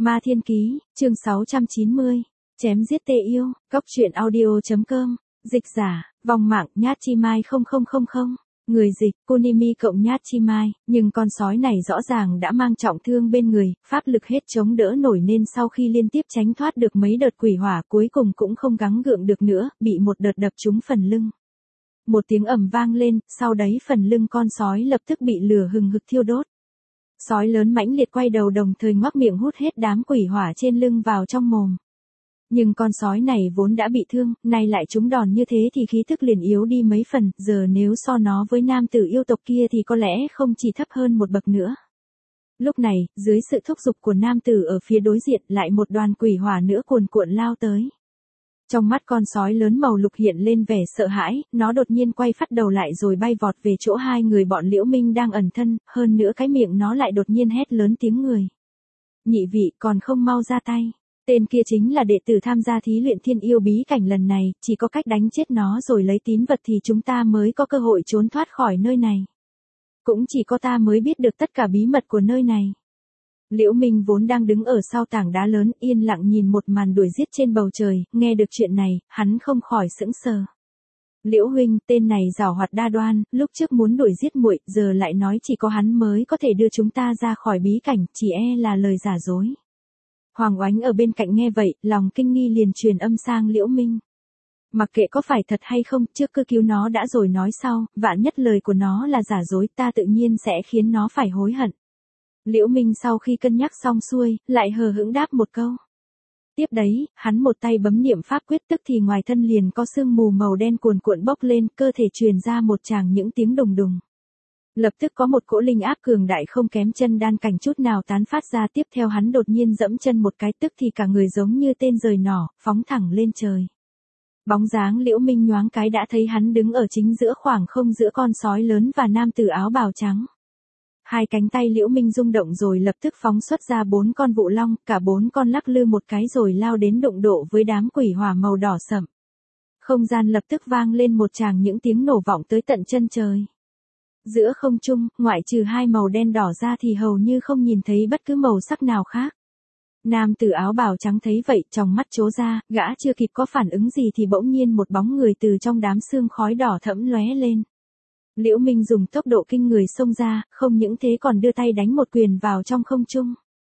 Ma Thiên Ký, chương 690, chém giết tê yêu, góc truyện audio.com, dịch giả, vòng mạng, Nhát Chi Mai 0000, người dịch, Kunimi cộng Nhát Chi Mai, nhưng con sói này rõ ràng đã mang trọng thương bên người, pháp lực hết chống đỡ nổi nên sau khi liên tiếp tránh thoát được mấy đợt quỷ hỏa cuối cùng cũng không gắng gượng được nữa, bị một đợt đập trúng phần lưng. Một tiếng ầm vang lên, sau đấy phần lưng con sói lập tức bị lửa hừng hực thiêu đốt. Sói lớn mãnh liệt quay đầu đồng thời ngoác miệng hút hết đám quỷ hỏa trên lưng vào trong mồm. Nhưng con sói này vốn đã bị thương, nay lại trúng đòn như thế thì khí thức liền yếu đi mấy phần, giờ nếu so nó với nam tử yêu tộc kia thì có lẽ không chỉ thấp hơn một bậc nữa. Lúc này, dưới sự thúc giục của nam tử ở phía đối diện lại một đoàn quỷ hỏa nữa cuồn cuộn lao tới. Trong mắt con sói lớn màu lục hiện lên vẻ sợ hãi, nó đột nhiên quay phắt đầu lại rồi bay vọt về chỗ hai người bọn Liễu Minh đang ẩn thân, hơn nữa cái miệng nó lại đột nhiên hét lớn tiếng người. Nhị vị còn không mau ra tay. Tên kia chính là đệ tử tham gia thí luyện thiên yêu bí cảnh lần này, chỉ có cách đánh chết nó rồi lấy tín vật thì chúng ta mới có cơ hội trốn thoát khỏi nơi này. Cũng chỉ có ta mới biết được tất cả bí mật của nơi này. Liễu Minh vốn đang đứng ở sau tảng đá lớn yên lặng nhìn một màn đuổi giết trên bầu trời, nghe được chuyện này, hắn không khỏi sững sờ. Liễu huynh, tên này giảo hoạt đa đoan, lúc trước muốn đuổi giết muội, giờ lại nói chỉ có hắn mới có thể đưa chúng ta ra khỏi bí cảnh, chỉ e là lời giả dối. Hoàng Oánh ở bên cạnh nghe vậy, lòng kinh nghi liền truyền âm sang Liễu Minh. Mặc kệ có phải thật hay không, trước cứ cứu nó đã rồi nói sau, vạn nhất lời của nó là giả dối ta tự nhiên sẽ khiến nó phải hối hận. Liễu Minh sau khi cân nhắc xong xuôi, lại hờ hững đáp một câu. Tiếp đấy, hắn một tay bấm niệm pháp quyết tức thì ngoài thân liền có sương mù màu đen cuồn cuộn bốc lên, cơ thể truyền ra một tràng những tiếng đùng đùng. Lập tức có một cỗ linh áp cường đại không kém chân đan cảnh chút nào tán phát ra, tiếp theo hắn đột nhiên dẫm chân một cái tức thì cả người giống như tên giời nỏ, phóng thẳng lên trời. Bóng dáng Liễu Minh nhoáng cái đã thấy hắn đứng ở chính giữa khoảng không giữa con sói lớn và nam tử áo bào trắng. Hai cánh tay Liễu Minh rung động rồi lập tức phóng xuất ra 4 con vụ long, cả 4 con lắc lư một cái rồi lao đến đụng độ với đám quỷ hỏa màu đỏ sẫm. Không gian lập tức vang lên một tràng những tiếng nổ vọng tới tận chân trời. Giữa không trung, ngoại trừ hai màu đen đỏ ra thì hầu như không nhìn thấy bất cứ màu sắc nào khác. Nam tử áo bào trắng thấy vậy, trong mắt trố ra, gã chưa kịp có phản ứng gì thì bỗng nhiên một bóng người từ trong đám sương khói đỏ thẫm lóe lên. Liễu Minh dùng tốc độ kinh người xông ra, không những thế còn đưa tay đánh một quyền vào trong không trung.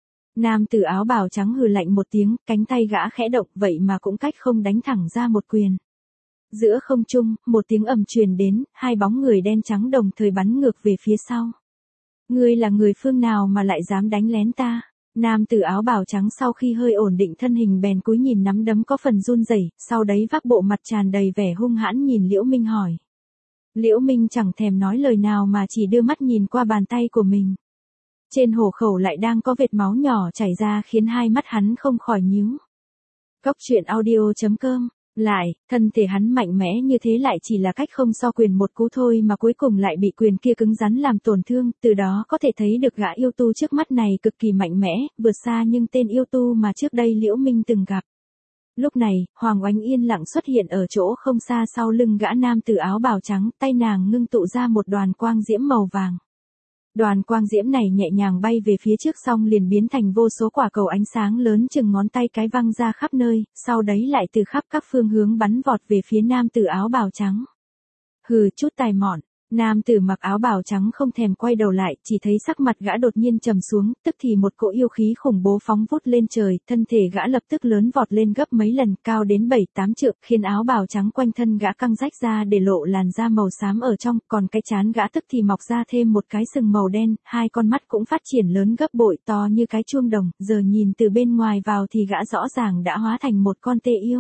Nam tử áo bào trắng hừ lạnh một tiếng, cánh tay gã khẽ động vậy mà cũng cách không đánh thẳng ra một quyền. Giữa không trung, một tiếng ầm truyền đến, hai bóng người đen trắng đồng thời bắn ngược về phía sau. Ngươi là người phương nào mà lại dám đánh lén ta? Nam tử áo bào trắng sau khi hơi ổn định thân hình bèn cúi nhìn nắm đấm có phần run rẩy, sau đấy vác bộ mặt tràn đầy vẻ hung hãn nhìn Liễu Minh hỏi. Liễu Minh chẳng thèm nói lời nào mà chỉ đưa mắt nhìn qua bàn tay của mình. Trên hổ khẩu lại đang có vệt máu nhỏ chảy ra khiến hai mắt hắn không khỏi nhíu. Góc truyện audio.com. Lại, thân thể hắn mạnh mẽ như thế lại chỉ là cách không so quyền một cú thôi mà cuối cùng lại bị quyền kia cứng rắn làm tổn thương, từ đó có thể thấy được gã yêu tu trước mắt này cực kỳ mạnh mẽ, vượt xa nhưng tên yêu tu mà trước đây Liễu Minh từng gặp. Lúc này, Hoàng Oánh yên lặng xuất hiện ở chỗ không xa sau lưng gã nam tử áo bào trắng, tay nàng ngưng tụ ra một đoàn quang diễm màu vàng. Đoàn quang diễm này nhẹ nhàng bay về phía trước xong liền biến thành vô số quả cầu ánh sáng lớn chừng ngón tay cái văng ra khắp nơi, sau đấy lại từ khắp các phương hướng bắn vọt về phía nam tử áo bào trắng. Hừ, chút tài mọn. Nam tử mặc áo bào trắng không thèm quay đầu lại, chỉ thấy sắc mặt gã đột nhiên trầm xuống, tức thì một cỗ yêu khí khủng bố phóng vút lên trời, thân thể gã lập tức lớn vọt lên gấp mấy lần, cao đến 7-8 trượng, khiến áo bào trắng quanh thân gã căng rách ra để lộ làn da màu xám ở trong, còn cái trán gã tức thì mọc ra thêm một cái sừng màu đen, hai con mắt cũng phát triển lớn gấp bội to như cái chuông đồng, giờ nhìn từ bên ngoài vào thì gã rõ ràng đã hóa thành một con tê yêu.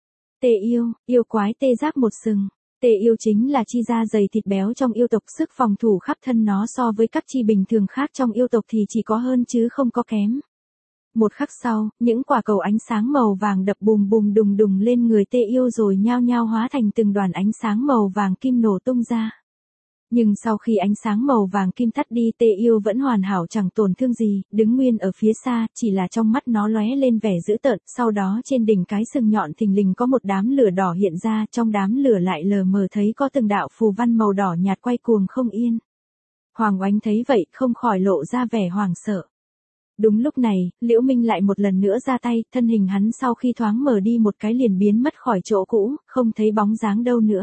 Tê yêu, yêu quái tê giác một sừng. Tê yêu chính là chi da dày thịt béo trong yêu tộc, sức phòng thủ khắp thân nó so với các chi bình thường khác trong yêu tộc thì chỉ có hơn chứ không có kém. Một khắc sau, những quả cầu ánh sáng màu vàng đập bùm bùm đùng đùng lên người tê yêu rồi nhao nhao hóa thành từng đoàn ánh sáng màu vàng kim nổ tung ra. Nhưng sau khi ánh sáng màu vàng kim tắt đi tê yêu vẫn hoàn hảo chẳng tổn thương gì, đứng nguyên ở phía xa, chỉ là trong mắt nó lóe lên vẻ dữ tợn, sau đó trên đỉnh cái sừng nhọn thình lình có một đám lửa đỏ hiện ra, trong đám lửa lại lờ mờ thấy có từng đạo phù văn màu đỏ nhạt quay cuồng không yên. Hoàng Oánh thấy vậy không khỏi lộ ra vẻ hoảng sợ. Đúng lúc này, Liễu Minh lại một lần nữa ra tay, thân hình hắn sau khi thoáng mở đi một cái liền biến mất khỏi chỗ cũ, không thấy bóng dáng đâu nữa.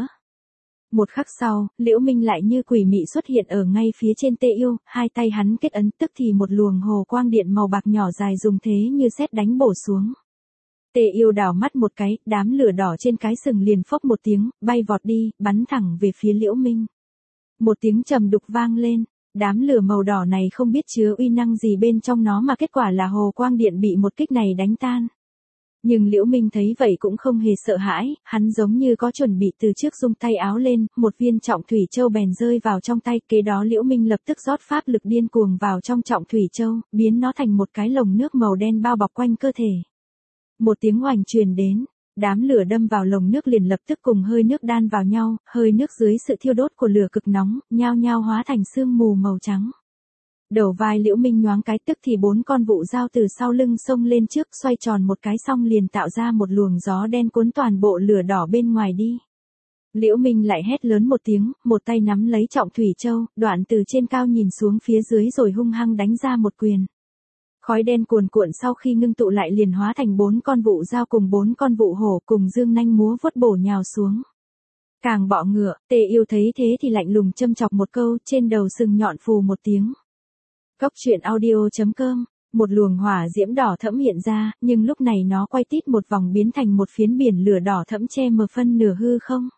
Một khắc sau, Liễu Minh lại như quỷ mị xuất hiện ở ngay phía trên Tê Yêu, hai tay hắn kết ấn tức thì một luồng hồ quang điện màu bạc nhỏ dài dùng thế như sét đánh bổ xuống. Tê Yêu đảo mắt một cái, đám lửa đỏ trên cái sừng liền phốc một tiếng, bay vọt đi, bắn thẳng về phía Liễu Minh. Một tiếng trầm đục vang lên, đám lửa màu đỏ này không biết chứa uy năng gì bên trong nó mà kết quả là hồ quang điện bị một kích này đánh tan. Nhưng Liễu Minh thấy vậy cũng không hề sợ hãi, hắn giống như có chuẩn bị từ trước dung tay áo lên, một viên trọng thủy châu bèn rơi vào trong tay, kế đó Liễu Minh lập tức rót pháp lực điên cuồng vào trong trọng thủy châu, biến nó thành một cái lồng nước màu đen bao bọc quanh cơ thể. Một tiếng oành truyền đến, đám lửa đâm vào lồng nước liền lập tức cùng hơi nước đan vào nhau, hơi nước dưới sự thiêu đốt của lửa cực nóng, nhao nhao hóa thành sương mù màu trắng. Đầu vai Liễu Minh nhoáng cái tức thì 4 con vụ dao từ sau lưng xông lên trước xoay tròn một cái xong liền tạo ra một luồng gió đen cuốn toàn bộ lửa đỏ bên ngoài đi. Liễu Minh lại hét lớn một tiếng, một tay nắm lấy trọng thủy châu, đoạn từ trên cao nhìn xuống phía dưới rồi hung hăng đánh ra một quyền. Khói đen cuồn cuộn sau khi ngưng tụ lại liền hóa thành 4 con vụ dao cùng 4 con vụ hổ cùng dương nanh múa vuốt bổ nhào xuống. Càng bọ ngựa, Tê Yêu thấy thế thì lạnh lùng châm chọc một câu, trên đầu sừng nhọn phù một tiếng. Cốc truyện audio.com, một luồng hỏa diễm đỏ thẫm hiện ra, nhưng lúc này nó quay tít một vòng biến thành một phiến biển lửa đỏ thẫm che mờ phân nửa hư không.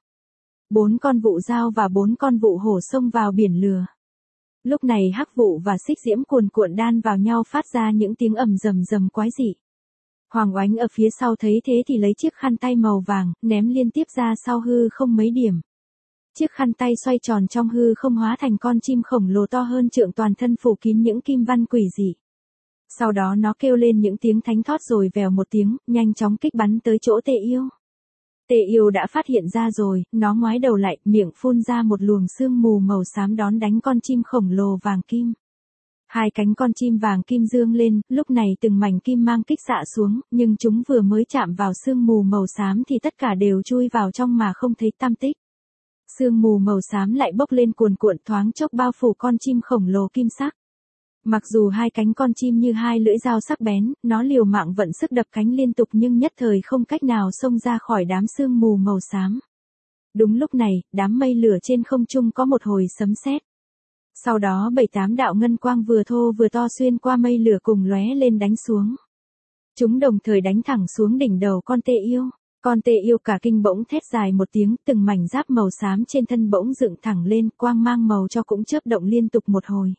4 con vụ dao và 4 con vụ hổ xông vào biển lửa. Lúc này hắc vụ và xích diễm cuồn cuộn đan vào nhau phát ra những tiếng ầm rầm rầm quái dị. Hoàng Oánh ở phía sau thấy thế thì lấy chiếc khăn tay màu vàng, ném liên tiếp ra sau hư không mấy điểm. Chiếc khăn tay xoay tròn trong hư không hóa thành con chim khổng lồ to hơn trượng toàn thân phủ kín những kim văn quỷ dị. Sau đó nó kêu lên những tiếng thánh thót rồi vèo một tiếng, nhanh chóng kích bắn tới chỗ Tê Yêu. Tê Yêu đã phát hiện ra rồi, nó ngoái đầu lại, miệng phun ra một luồng sương mù màu xám đón đánh con chim khổng lồ vàng kim. Hai cánh con chim vàng kim dương lên, lúc này từng mảnh kim mang kích xạ xuống, nhưng chúng vừa mới chạm vào sương mù màu xám thì tất cả đều chui vào trong mà không thấy tăm tích. Sương mù màu xám lại bốc lên cuồn cuộn thoáng chốc bao phủ con chim khổng lồ kim sắc. Mặc dù hai cánh con chim như hai lưỡi dao sắc bén, nó liều mạng vận sức đập cánh liên tục nhưng nhất thời không cách nào xông ra khỏi đám sương mù màu xám. Đúng lúc này, đám mây lửa trên không trung có một hồi sấm sét. Sau đó 7-8 đạo ngân quang vừa thô vừa to xuyên qua mây lửa cùng lóe lên đánh xuống. Chúng đồng thời đánh thẳng xuống đỉnh đầu con Tê Yêu. Con Tê Yêu cả kinh bỗng thét dài một tiếng, từng mảnh giáp màu xám trên thân bỗng dựng thẳng lên, quang mang màu cho cũng chớp động liên tục một hồi.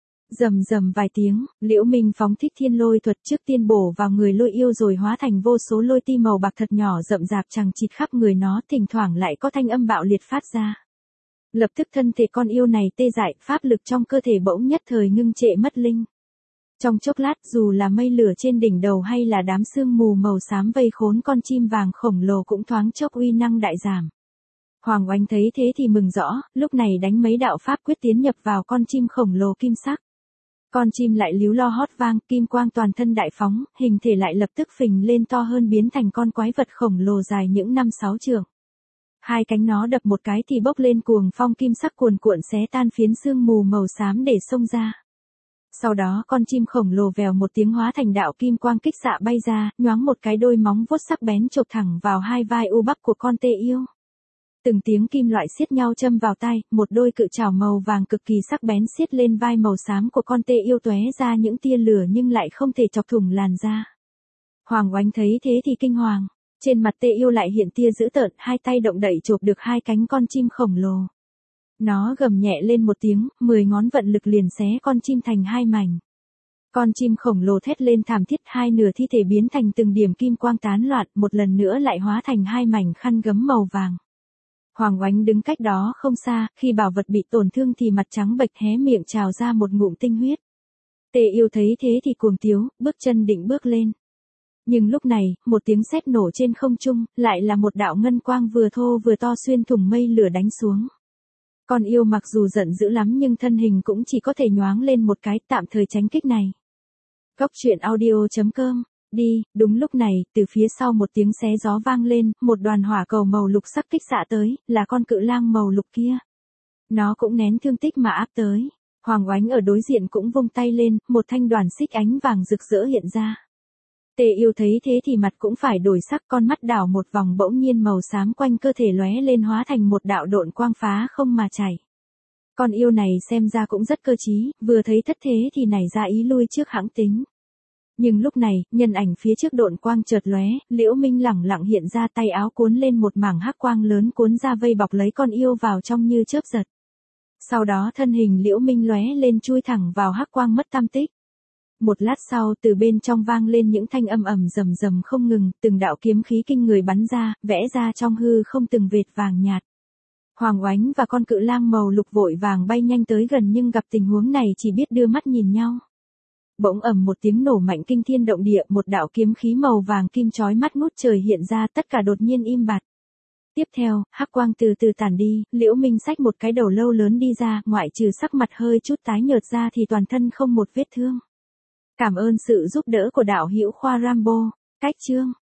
Rầm rầm vài tiếng, Liễu Minh phóng thích thiên lôi thuật trước tiên bổ vào người lôi yêu rồi hóa thành vô số lôi ti màu bạc thật nhỏ rậm rạp chằng chịt khắp người nó, thỉnh thoảng lại có thanh âm bạo liệt phát ra. Lập tức thân thể con yêu này tê dại, pháp lực trong cơ thể bỗng nhất thời ngưng trệ mất linh. Trong chốc lát dù là mây lửa trên đỉnh đầu hay là đám sương mù màu xám vây khốn con chim vàng khổng lồ cũng thoáng chốc uy năng đại giảm. Hoàng Oánh thấy thế thì mừng rõ, lúc này đánh mấy đạo pháp quyết tiến nhập vào con chim khổng lồ kim sắc. Con chim lại líu lo hót vang, kim quang toàn thân đại phóng, hình thể lại lập tức phình lên to hơn biến thành con quái vật khổng lồ dài những 5-6 trượng. Hai cánh nó đập một cái thì bốc lên cuồng phong kim sắc cuồn cuộn xé tan phiến sương mù màu xám để xông ra. Sau đó con chim khổng lồ vèo một tiếng hóa thành đạo kim quang kích xạ bay ra, nhoáng một cái đôi móng vuốt sắc bén chộp thẳng vào hai vai u bắc của con Tê Yêu. Từng tiếng kim loại xiết nhau châm vào tai, một đôi cự trảo màu vàng cực kỳ sắc bén xiết lên vai màu xám của con Tê Yêu tóe ra những tia lửa nhưng lại không thể chọc thủng làn da. Hoàng Oánh thấy thế thì kinh hoàng, trên mặt Tê Yêu lại hiện tia dữ tợn, hai tay động đậy chộp được hai cánh con chim khổng lồ. Nó gầm nhẹ lên một tiếng, 10 ngón vận lực liền xé con chim thành hai mảnh. Con chim khổng lồ thét lên thảm thiết, hai nửa thi thể biến thành từng điểm kim quang tán loạn, một lần nữa lại hóa thành hai mảnh khăn gấm màu vàng. Hoàng Oánh đứng cách đó không xa, khi bảo vật bị tổn thương thì mặt trắng bệch hé miệng trào ra một ngụm tinh huyết. Tê Yêu thấy thế thì cuồng tiếu, bước chân định bước lên. Nhưng lúc này, một tiếng sét nổ trên không trung, lại là một đạo ngân quang vừa thô vừa to xuyên thủng mây lửa đánh xuống. Con yêu mặc dù giận dữ lắm nhưng thân hình cũng chỉ có thể nhoáng lên một cái, tạm thời tránh kích này. Cốc truyện audio.com, đi, đúng lúc này, từ phía sau một tiếng xé gió vang lên, một đoàn hỏa cầu màu lục sắc kích xạ tới, là con cự lang màu lục kia. Nó cũng nén thương tích mà áp tới. Hoàng Oánh ở đối diện cũng vung tay lên, một thanh đoàn xích ánh vàng rực rỡ hiện ra. Tề Yêu thấy thế thì mặt cũng phải đổi sắc, con mắt đảo một vòng bỗng nhiên màu xám quanh cơ thể lóe lên hóa thành một đạo độn quang phá không mà chảy. Con yêu này xem ra cũng rất cơ trí, vừa thấy thất thế thì nảy ra ý lui trước hãng tính. Nhưng lúc này, nhân ảnh phía trước độn quang chợt lóe, Liễu Minh lẳng lặng hiện ra, tay áo cuốn lên một mảng hắc quang lớn cuốn ra vây bọc lấy con yêu vào trong như chớp giật. Sau đó thân hình Liễu Minh lóe lên chui thẳng vào hắc quang mất tăm tích. Một lát sau, từ bên trong vang lên những thanh âm ầm rầm rầm không ngừng, từng đạo kiếm khí kinh người bắn ra, vẽ ra trong hư không từng vệt vàng nhạt. Hoàng Oánh và con cự lang màu lục vội vàng bay nhanh tới gần nhưng gặp tình huống này chỉ biết đưa mắt nhìn nhau. Bỗng ầm một tiếng nổ mạnh kinh thiên động địa, một đạo kiếm khí màu vàng kim chói mắt ngút trời hiện ra, tất cả đột nhiên im bặt. Tiếp theo, hắc quang từ từ tản đi, Liễu Minh xách một cái đầu lâu lớn đi ra, ngoại trừ sắc mặt hơi chút tái nhợt ra thì toàn thân không một vết thương. Cảm ơn sự giúp đỡ của đạo hữu Khoa Rambo. Cách chương